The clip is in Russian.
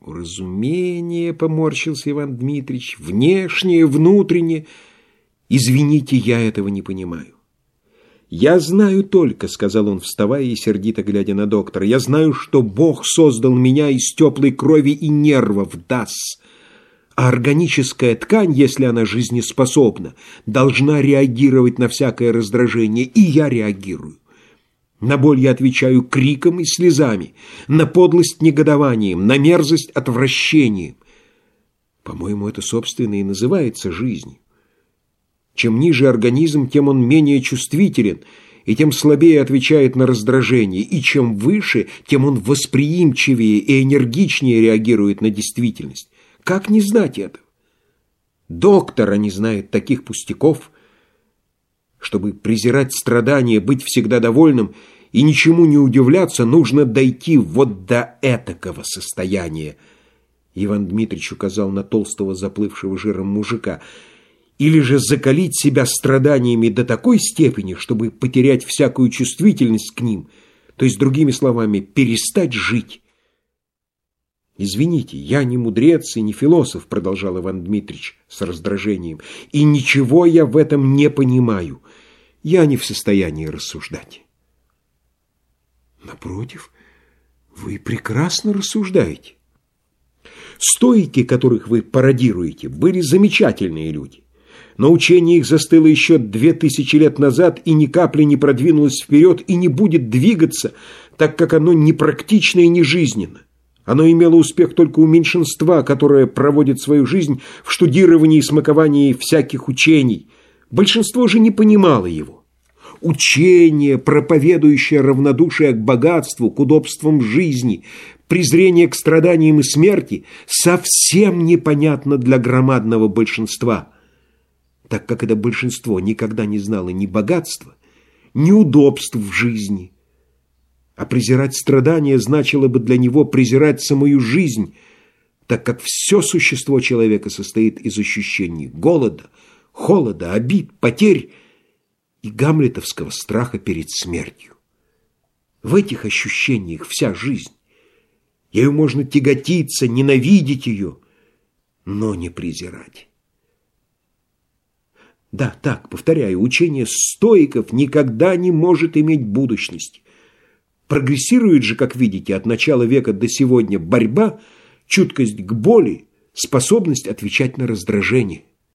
Уразумение, поморщился Иван Дмитрич, внешнее, внутреннее. Извините, я этого не понимаю. «Я знаю только, — сказал он, вставая и сердито глядя на доктора, — я знаю, что Бог создал меня из теплой крови и нервов, дас. А органическая ткань, если она жизнеспособна, должна реагировать на всякое раздражение, и я реагирую. На боль я отвечаю криком и слезами, на подлость негодованием, на мерзость отвращением. По-моему, это, собственно, и называется жизнью. Чем ниже организм, тем он менее чувствителен, и тем слабее отвечает на раздражение, и чем выше, тем он восприимчивее и энергичнее реагирует на действительность. Как не знать этого? Доктор, не знает таких пустяков. Чтобы презирать страдания, быть всегда довольным и ничему не удивляться, нужно дойти вот до этакого состояния. Иван Дмитрич указал на толстого, заплывшего жиром мужика. Или же закалить себя страданиями до такой степени, чтобы потерять всякую чувствительность к ним, то есть, другими словами, перестать жить. «Извините, я не мудрец и не философ, — продолжал Иван Дмитрич с раздражением, — и ничего я в этом не понимаю. Я не в состоянии рассуждать». «Напротив, вы прекрасно рассуждаете. Стоики, которых вы пародируете, были замечательные люди. Но учение их застыло еще 2000 лет назад и ни капли не продвинулось вперед и не будет двигаться, так как оно непрактично и нежизненно. Оно имело успех только у меньшинства, которое проводит свою жизнь в штудировании и смаковании всяких учений. Большинство же не понимало его. Учение, проповедующее равнодушие к богатству, к удобствам жизни, презрение к страданиям и смерти, совсем непонятно для громадного большинства, так как это большинство никогда не знало ни богатства, ни удобств в жизни. А презирать страдания значило бы для него презирать самую жизнь, так как все существо человека состоит из ощущений голода, холода, обид, потерь и гамлетовского страха перед смертью. В этих ощущениях вся жизнь. Ею можно тяготиться, ненавидеть ее, но не презирать. Да, так, повторяю, учение стоиков никогда не может иметь будущности. Прогрессирует же, как видите, от начала века до сегодня борьба, чуткость к боли, способность отвечать на раздражение.